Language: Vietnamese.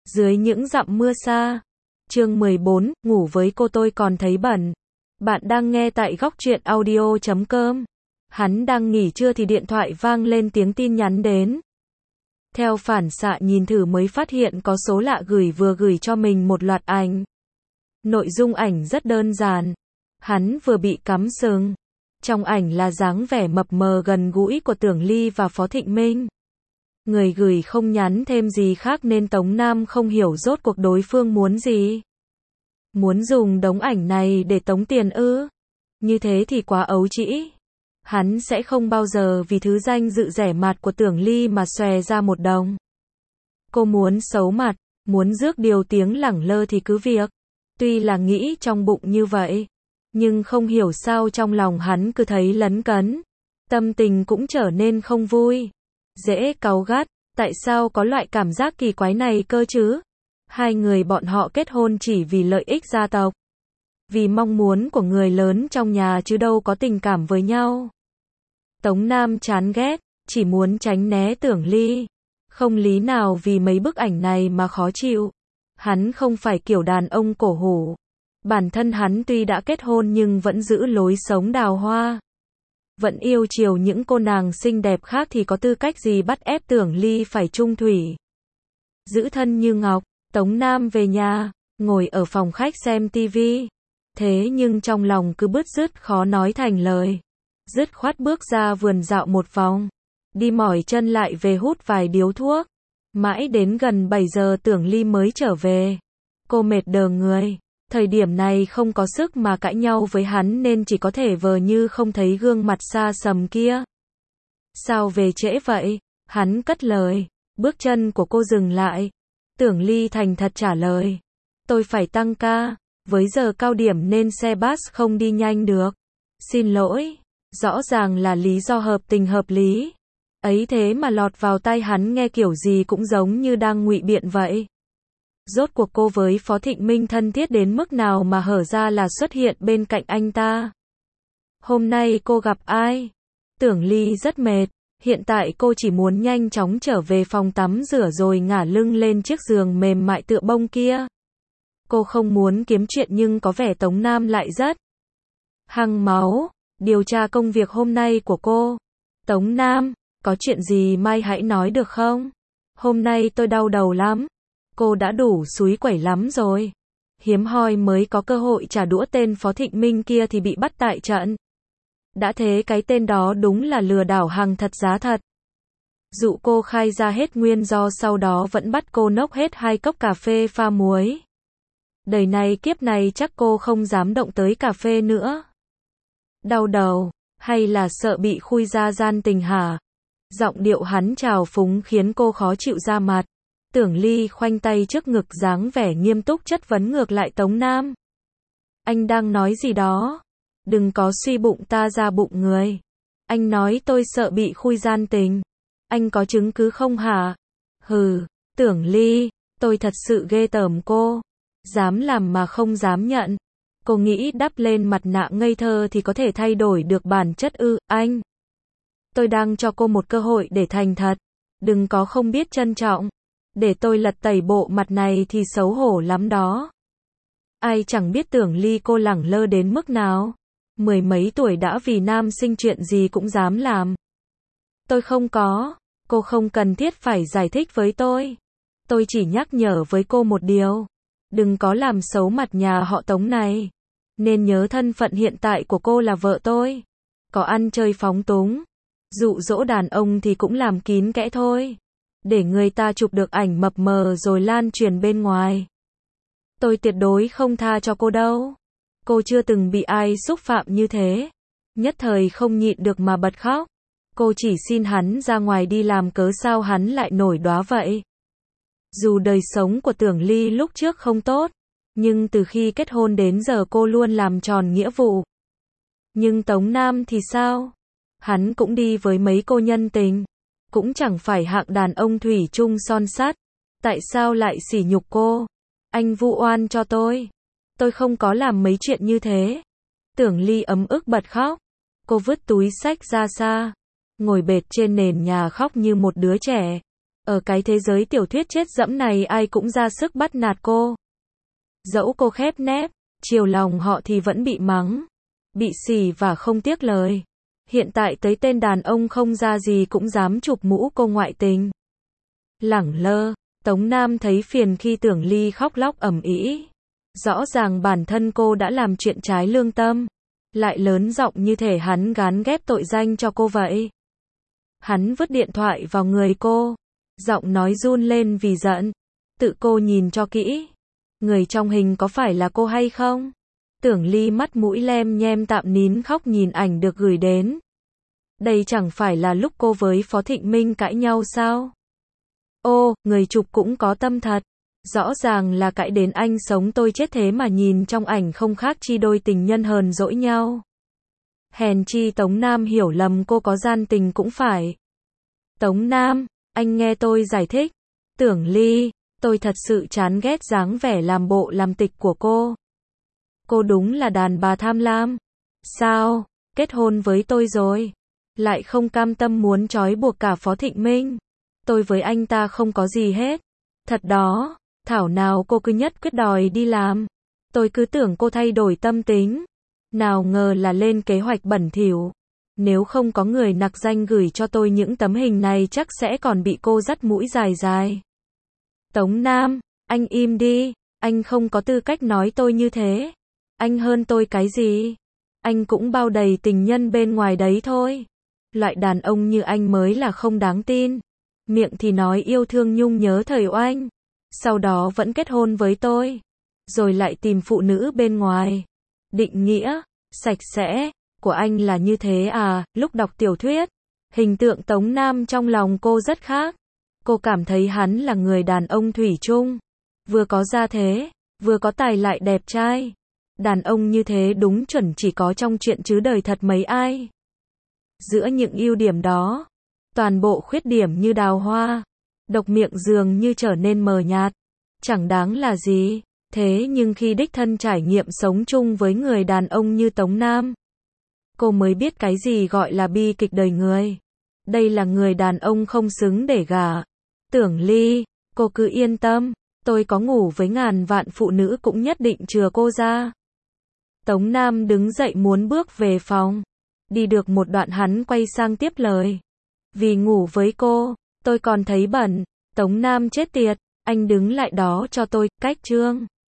Dưới những dặm mưa xa. Chương 14, ngủ với cô tôi còn thấy bẩn. Bạn đang nghe tại góc truyện audio.com. Hắn đang nghỉ trưa thì điện thoại vang lên tiếng tin nhắn đến. Theo phản xạ nhìn thử mới phát hiện có số lạ vừa gửi cho mình một loạt ảnh. Nội dung ảnh rất đơn giản. Hắn vừa bị cắm sừng. Trong ảnh là dáng vẻ mập mờ gần gũi của Tưởng Ly và Phó Thịnh Minh. Người gửi không nhắn thêm gì khác nên Tống Nam không hiểu rốt cuộc đối phương muốn gì. Muốn dùng đống ảnh này để tống tiền ư? Như thế thì quá ấu trĩ. Hắn sẽ không bao giờ vì thứ danh dự rẻ mạt của Tưởng Ly mà xòe ra một đồng. Cô muốn xấu mặt, muốn rước điều tiếng lẳng lơ thì cứ việc. Tuy là nghĩ trong bụng như vậy, nhưng không hiểu sao trong lòng hắn cứ thấy lấn cấn. Tâm tình cũng trở nên không vui. Dễ cáu gắt, tại sao có loại cảm giác kỳ quái này cơ chứ? Hai người bọn họ kết hôn chỉ vì lợi ích gia tộc. Vì mong muốn của người lớn trong nhà chứ đâu có tình cảm với nhau. Tống Nam chán ghét, chỉ muốn tránh né Tưởng Ly. Không lý nào vì mấy bức ảnh này mà khó chịu. Hắn không phải kiểu đàn ông cổ hủ. Bản thân hắn tuy đã kết hôn nhưng vẫn giữ lối sống đào hoa. Vẫn yêu chiều những cô nàng xinh đẹp khác thì có tư cách gì bắt ép Tưởng Ly phải chung thủy. Giữ thân như ngọc, Tống Nam về nhà, ngồi ở phòng khách xem tivi. Thế nhưng trong lòng cứ bứt rứt khó nói thành lời. Dứt khoát bước ra vườn dạo một vòng. Đi mỏi chân lại về hút vài điếu thuốc. Mãi đến gần 7 giờ Tưởng Ly mới trở về. Cô mệt đờ người. Thời điểm này không có sức mà cãi nhau với hắn nên chỉ có thể vờ như không thấy gương mặt xa sầm kia. Sao về trễ vậy? Hắn cất lời. Bước chân của cô dừng lại. Tưởng Ly thành thật trả lời. Tôi phải tăng ca. Với giờ cao điểm nên xe bus không đi nhanh được. Xin lỗi. Rõ ràng là lý do hợp tình hợp lý. Ấy thế mà lọt vào tai hắn nghe kiểu gì cũng giống như đang ngụy biện vậy. Rốt cuộc cô với Phó Thịnh Minh thân thiết đến mức nào mà hở ra là xuất hiện bên cạnh anh ta. Hôm nay cô gặp ai? Tưởng Ly rất mệt. Hiện tại cô chỉ muốn nhanh chóng trở về phòng tắm rửa rồi ngả lưng lên chiếc giường mềm mại tựa bông kia. Cô không muốn kiếm chuyện nhưng có vẻ Tống Nam lại rất hăng máu. Điều tra công việc hôm nay của cô. Tống Nam, có chuyện gì mai hãy nói được không? Hôm nay tôi đau đầu lắm. Cô đã đủ xúi quẩy lắm rồi. Hiếm hoi mới có cơ hội trả đũa tên Phó Thịnh Minh kia thì bị bắt tại trận. Đã thế cái tên đó đúng là lừa đảo hàng thật giá thật. Dụ cô khai ra hết nguyên do sau đó vẫn bắt cô nốc hết 2 cốc cà phê pha muối. Đời này kiếp này chắc cô không dám động tới cà phê nữa. Đau đầu, hay là sợ bị khui ra gian tình hả? Giọng điệu hắn trào phúng khiến cô khó chịu ra mặt. Tưởng Ly khoanh tay trước ngực dáng vẻ nghiêm túc chất vấn ngược lại Tống Nam. Anh đang nói gì đó? Đừng có suy bụng ta ra bụng người. Anh nói tôi sợ bị khui gian tình. Anh có chứng cứ không hả? Hừ, Tưởng Ly, tôi thật sự ghê tởm cô. Dám làm mà không dám nhận. Cô nghĩ đắp lên mặt nạ ngây thơ thì có thể thay đổi được bản chất ư? Anh. Tôi đang cho cô một cơ hội để thành thật. Đừng có không biết trân trọng. Để tôi lật tẩy bộ mặt này thì xấu hổ lắm đó. Ai chẳng biết Tưởng Ly cô lẳng lơ đến mức nào. 10 mấy tuổi đã vì nam sinh chuyện gì cũng dám làm. Tôi không có. Cô không cần thiết phải giải thích với tôi. Tôi chỉ nhắc nhở với cô một điều. Đừng có làm xấu mặt nhà họ Tống này. Nên nhớ thân phận hiện tại của cô là vợ tôi. Có ăn chơi phóng túng, dụ dỗ đàn ông thì cũng làm kín kẽ thôi. Để người ta chụp được ảnh mập mờ rồi lan truyền bên ngoài. Tôi tuyệt đối không tha cho cô đâu. Cô chưa từng bị ai xúc phạm như thế. Nhất thời không nhịn được mà bật khóc. Cô chỉ xin hắn ra ngoài đi làm cớ sao hắn lại nổi đoá vậy. Dù đời sống của Tưởng Ly lúc trước không tốt, nhưng từ khi kết hôn đến giờ cô luôn làm tròn nghĩa vụ. Nhưng Tống Nam thì sao? Hắn cũng đi với mấy cô nhân tình. Cũng chẳng phải hạng đàn ông thủy chung son sắt. Tại sao lại sỉ nhục cô? Anh vu oan cho tôi. Tôi không có làm mấy chuyện như thế. Tưởng Ly ấm ức bật khóc. Cô vứt túi xách ra xa. Ngồi bệt trên nền nhà khóc như một đứa trẻ. Ở cái thế giới tiểu thuyết chết dẫm này ai cũng ra sức bắt nạt cô. Dẫu cô khép nép, chiều lòng họ thì vẫn bị mắng, bị xỉ và không tiếc lời. Hiện tại tới tên đàn ông không ra gì cũng dám chụp mũ cô ngoại tình. Lẳng lơ, Tống Nam thấy phiền khi Tưởng Ly khóc lóc ầm ĩ. Rõ ràng bản thân cô đã làm chuyện trái lương tâm, lại lớn giọng như thể hắn gán ghép tội danh cho cô vậy. Hắn vứt điện thoại vào người cô, giọng nói run lên vì giận. Tự cô nhìn cho kỹ, người trong hình có phải là cô hay không? Tưởng Ly mắt mũi lem nhem tạm nín khóc nhìn ảnh được gửi đến. Đây chẳng phải là lúc cô với Phó Thịnh Minh cãi nhau sao? Ô, người chụp cũng có tâm thật. Rõ ràng là cãi đến anh sống tôi chết thế mà nhìn trong ảnh không khác chi đôi tình nhân hờn dỗi nhau. Hèn chi Tống Nam hiểu lầm cô có gian tình cũng phải. Tống Nam, anh nghe tôi giải thích. Tưởng Ly, tôi thật sự chán ghét dáng vẻ làm bộ làm tịch của cô. Cô đúng là đàn bà tham lam. Sao, kết hôn với tôi rồi, lại không cam tâm muốn trói buộc cả Phó Thịnh Minh. Tôi với anh ta không có gì hết. Thật đó, thảo nào cô cứ nhất quyết đòi đi làm. Tôi cứ tưởng cô thay đổi tâm tính. Nào ngờ là lên kế hoạch bẩn thỉu. Nếu không có người nặc danh gửi cho tôi những tấm hình này chắc sẽ còn bị cô dắt mũi dài dài. Tống Nam, anh im đi, anh không có tư cách nói tôi như thế. Anh hơn tôi cái gì? Anh cũng bao đầy tình nhân bên ngoài đấy thôi. Loại đàn ông như anh mới là không đáng tin. Miệng thì nói yêu thương nhung nhớ thời oanh, sau đó vẫn kết hôn với tôi, rồi lại tìm phụ nữ bên ngoài. Định nghĩa sạch sẽ của anh là như thế à? Lúc đọc tiểu thuyết, hình tượng Tống Nam trong lòng cô rất khác. Cô cảm thấy hắn là người đàn ông thủy chung, vừa có gia thế, vừa có tài lại đẹp trai. Đàn ông như thế đúng chuẩn chỉ có trong truyện chứ đời thật mấy ai. Giữa những ưu điểm đó, toàn bộ khuyết điểm như đào hoa, độc miệng dường như trở nên mờ nhạt, chẳng đáng là gì. Thế nhưng khi đích thân trải nghiệm sống chung với người đàn ông như Tống Nam, cô mới biết cái gì gọi là bi kịch đời người. Đây là người đàn ông không xứng để gả. Tưởng Ly, cô cứ yên tâm, tôi có ngủ với ngàn vạn phụ nữ cũng nhất định chừa cô ra. Tống Nam đứng dậy muốn bước về phòng. Đi được một đoạn hắn quay sang tiếp lời. Vì ngủ với cô, tôi còn thấy bẩn. Tống Nam chết tiệt, anh đứng lại đó cho tôi, cách chương.